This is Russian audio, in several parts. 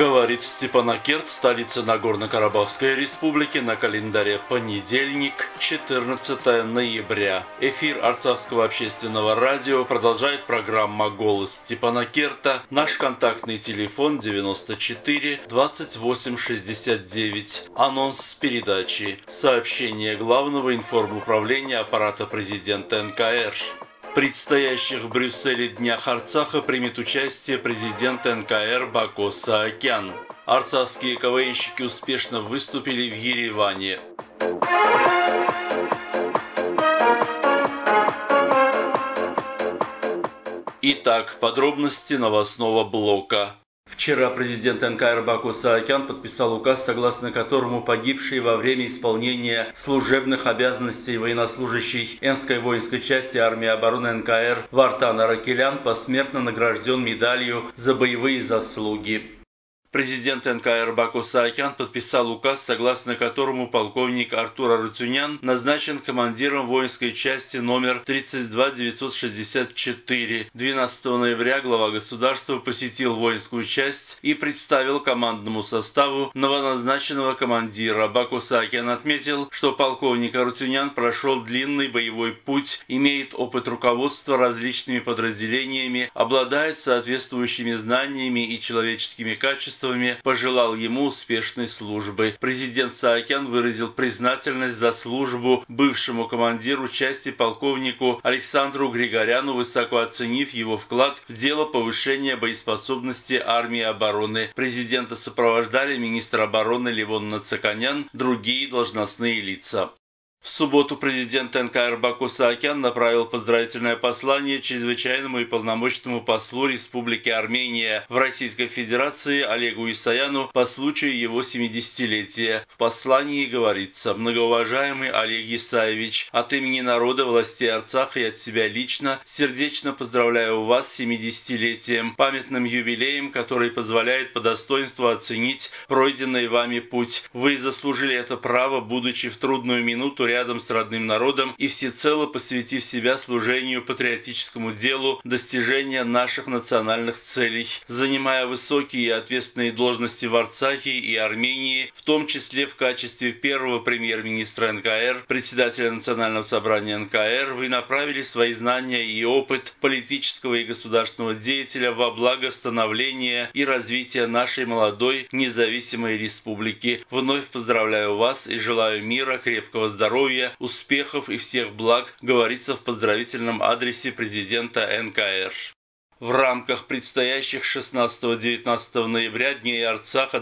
Говорит Степанакерт, столица Нагорно-Карабахской республики, на календаре понедельник, 14 ноября. Эфир Арцахского общественного радио продолжает программа «Голос Степанакерта». Наш контактный телефон 94 28 69. Анонс передачи. Сообщение Главного информуправления аппарата президента НКР. В предстоящих в Брюсселе Днях Арцаха примет участие президент НКР Бако Саакян. Арцахские КВНщики успешно выступили в Ереване. Итак, подробности новостного блока. Вчера президент НКР Бако Саакян подписал указ, согласно которому погибший во время исполнения служебных обязанностей военнослужащий Энской воинской части армии обороны НКР Вартан Аракелян посмертно награжден медалью за боевые заслуги. Президент НКР Бако Саакян подписал указ, согласно которому полковник Артур Арутюнян назначен командиром воинской части номер 32964. 12 ноября глава государства посетил воинскую часть и представил командному составу новоназначенного командира. Бако Саакян отметил, что полковник Арутюнян прошел длинный боевой путь, имеет опыт руководства различными подразделениями, обладает соответствующими знаниями и человеческими качествами, пожелал ему успешной службы. Президент Саакян выразил признательность за службу бывшему командиру части полковнику Александру Григоряну, высоко оценив его вклад в дело повышения боеспособности армии обороны. Президента сопровождали министр обороны Левон Нацаканян, другие должностные лица. В субботу президент НКР Бако Саакян направил поздравительное послание чрезвычайному и полномочному послу Республики Армения в Российской Федерации Олегу Исаяну по случаю его 70-летия. В послании говорится: «Многоуважаемый Олег Исаевич, от имени народа, властей Арцаха и от себя лично сердечно поздравляю вас с 70-летием, памятным юбилеем, который позволяет по достоинству оценить пройденный вами путь. Вы заслужили это право, будучи в трудную минуту рядом с родным народом и всецело посвятив себя служению патриотическому делу достижения наших национальных целей, занимая высокие и ответственные должности в Арцахе и Армении, в том числе в качестве первого премьер-министра НКР, председателя Национального собрания НКР, вы направили свои знания и опыт политического и государственного деятеля во благо становления и развития нашей молодой независимой республики. Вновь поздравляю вас и желаю мира, крепкого здоровья, успехов и всех благ, говорится в поздравительном адресе президента НКР. В рамках предстоящих 16-19 ноября Дней Арцаха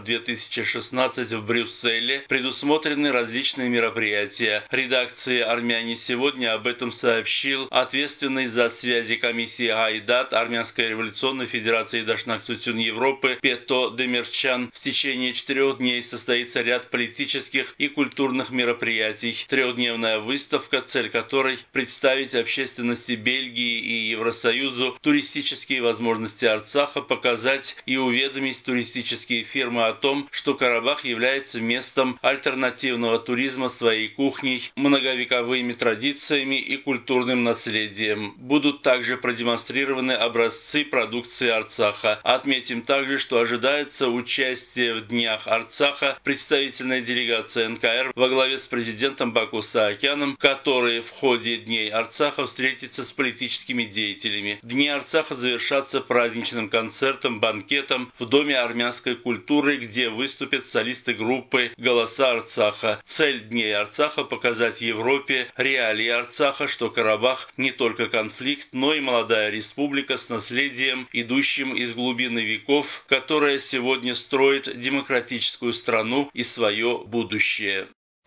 2016 в Брюсселе предусмотрены различные мероприятия. Редакции «Армяне сегодня» об этом сообщил ответственный за связи комиссии Айдат Армянской революционной федерации Дашнак-Цутюн Европы Пето Демирчан. В течение 4 дней состоится ряд политических и культурных мероприятий. Трехдневная выставка, цель которой представить общественности Бельгии и Евросоюзу туристические возможности Арцаха, показать и уведомить туристические фирмы о том, что Карабах является местом альтернативного туризма своей кухней, многовековыми традициями и культурным наследием. Будут также продемонстрированы образцы продукции Арцаха. Отметим также, что ожидается участие в Днях Арцаха представительной делегации НКР во главе с президентом Бако Саакяном, который в ходе Дней Арцаха встретится с политическими деятелями. Дни Арцаха завершатся праздничным концертом-банкетом в Доме армянской культуры, где выступят солисты группы «Голоса Арцаха». Цель Дней Арцаха – показать Европе реалии Арцаха, что Карабах не только конфликт, но и молодая республика с наследием, идущим из глубины веков, которая сегодня строит демократическую страну и свое будущее.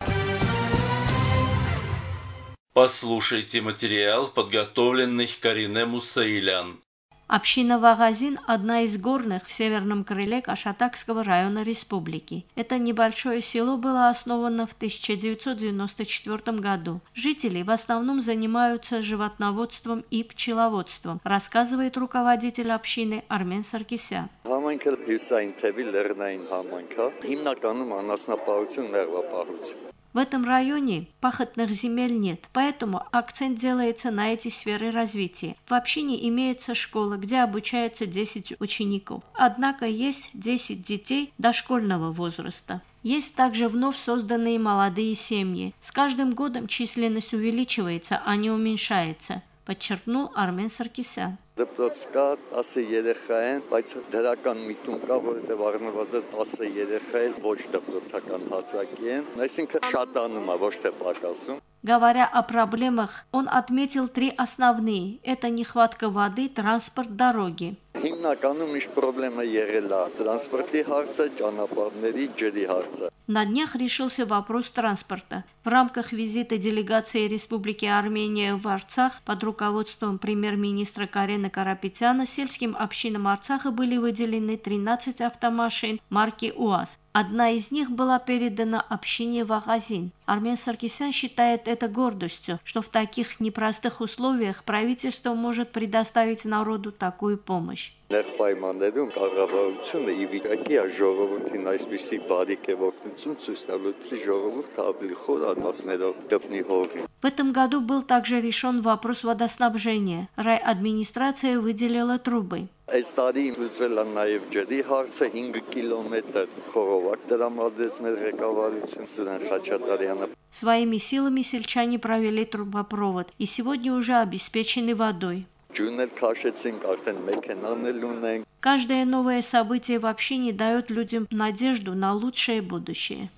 Послушайте материал, подготовленный Карине Мусаилян. Община Вагазин – одна из горных в северном крыле Кашатакского района республики. Это небольшое село было основано в 1994 году. Жители в основном занимаются животноводством и пчеловодством, рассказывает руководитель общины Армен Саркисян. В этом районе пахотных земель нет, поэтому акцент делается на эти сферы развития. В общине имеется школа, где обучается 10 учеников. Однако есть 10 детей дошкольного возраста. Есть также вновь созданные молодые семьи. С каждым годом численность увеличивается, а не уменьшается, подчеркнул Армен Саркисян. Դպրոց կա 10 երեխա են, բայց դրական միտում կա, որովհետև առնվազն 10 երեխա էլ ոչ դպրոցական հասակի են, այսինքն շատանում է, ոչ թե պակասում։ Говоря о проблемах, он отметил 3 основные. Это нехватка воды, транспорт, дороги. Հիմնականում ինչ խնդրեմը եղել է տրանսպորտի հարցը, ճանապարհների ջրի հարցը։ На днях решился вопрос транспорта. В рамках визита делегации Республики Армения в Арцах под руководством премьер-министра Карена Карапетяна сельским общинам Арцаха были выделены 13 автомашин марки УАЗ. Одна из них была передана общине Вагазин. Армен Саркисян считает это гордостью, что в таких непростых условиях правительство может предоставить народу такую помощь. Նեղ պայմաններում կառավարությունը ի վիճակի է ժողովրդին այսպիսի բարիք եւ օգնություն ցույց տալու, որպեսզի ժողովուրդը ավելի խոր արմատներով գտնի հողին։ В этом году был также решен вопрос водоснабжения. Райадминистрация выделила трубы. Այս տարի լուծվել է նաև ջրի հարցը 5 կիլոմետր խորովակ տրամադրեց մեր ղեկավարություն Սուրեն Խաչատրյանը։ Своими силами сельчане провели трубопровод и сегодня уже обеспечены водой. Каждое новое событие в общине дает людям надежду на лучшее будущее.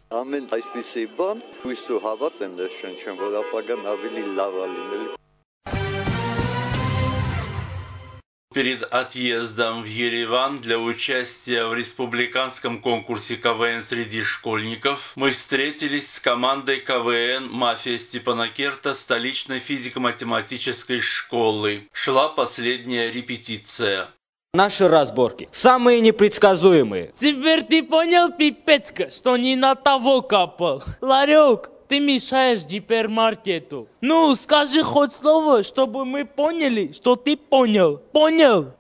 Перед отъездом в Ереван для участия в республиканском конкурсе КВН среди школьников мы встретились с командой КВН «Мафия Степанакерта» столичной физико-математической школы. Шла последняя репетиция. Наши разборки самые непредсказуемые. Теперь ты понял, пипецка, что не на того капал? Ларек, ты мешаешь гипермаркету. Ну, скажи хоть слово, чтобы мы поняли, что ты понял. Понял?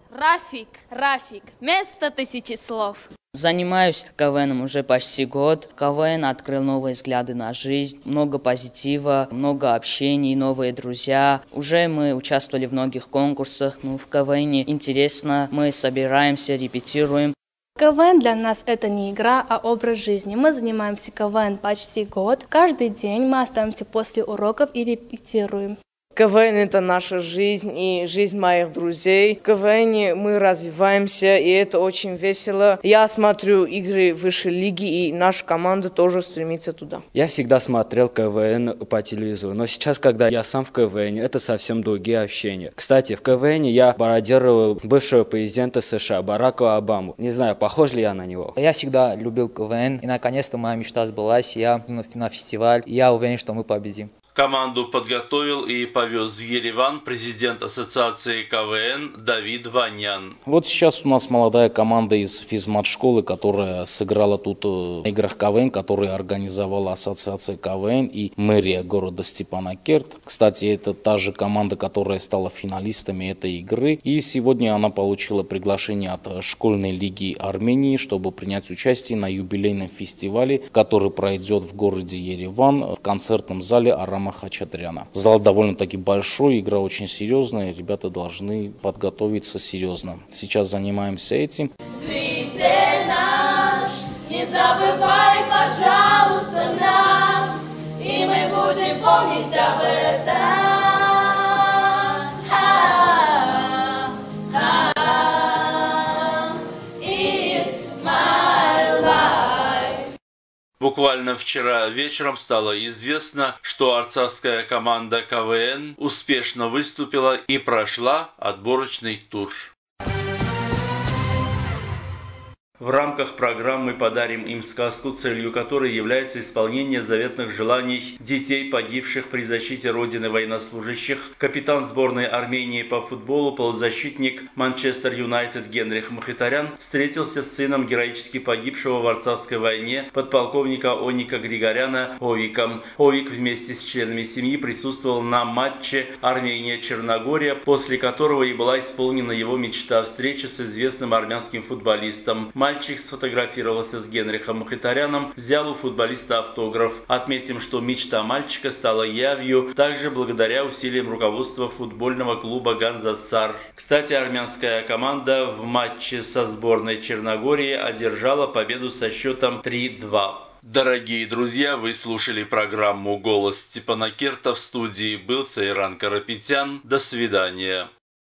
Рафик, вместо 1000 слов. Занимаюсь КВНом уже почти год. КВН открыл новые взгляды на жизнь, много позитива, много общений, новые друзья. Уже мы участвовали в многих конкурсах, в КВНе интересно, мы собираемся, репетируем. КВН для нас это не игра, а образ жизни. Мы занимаемся КВН почти год. Каждый день мы остаемся после уроков и репетируем. КВН – это наша жизнь и жизнь моих друзей. В КВН мы развиваемся, и это очень весело. Я смотрю игры высшей лиги, и наша команда тоже стремится туда. Я всегда смотрел КВН по телевизору, но сейчас, когда я сам в КВН, это совсем другие общения. Кстати, в КВН я пародировал бывшего президента США Барака Обаму. Не знаю, похож ли я на него. Я всегда любил КВН, и наконец-то моя мечта сбылась. Я на фестиваль, и я уверен, что мы победим. Команду подготовил и повез в Ереван президент Ассоциации КВН Давид Ванян. Вот сейчас у нас молодая команда из физмат-школы, которая сыграла тут в играх КВН, которые организовала Ассоциация КВН и мэрия города Степанакерт. Кстати, это та же команда, которая стала финалистами этой игры. И сегодня она получила приглашение от школьной лиги Армении, чтобы принять участие на юбилейном фестивале, который пройдет в городе Ереван в концертном зале Арама Хачатряна. Зал довольно-таки большой, игра очень серьезная, ребята должны подготовиться серьезно. Сейчас занимаемся этим. Зритель наш, не забывай, пожалуйста, нас, и мы будем помнить об этом. Буквально вчера вечером стало известно, что арцахская команда КВН успешно выступила и прошла отборочный тур. В рамках программы «Подарим им сказку», целью которой является исполнение заветных желаний детей, погибших при защите Родины военнослужащих, капитан сборной Армении по футболу, полузащитник Манчестер Юнайтед Генрих Мхитарян встретился с сыном героически погибшего в Арцахской войне подполковника Оника Григоряна Овиком. Овик вместе с членами семьи присутствовал на матче Армения-Черногория, после которого и была исполнена его мечта встречи с известным армянским футболистом. Мальчик сфотографировался с Генрихом Мхитаряном, взял у футболиста автограф. Отметим, что мечта мальчика стала явью, также благодаря усилиям руководства футбольного клуба «Ганза-Сар». Кстати, армянская команда в матче со сборной Черногории одержала победу со счетом 3-2. Дорогие друзья, вы слушали программу «Голос Степанакерта». В студии был Сайран Карапетян. До свидания.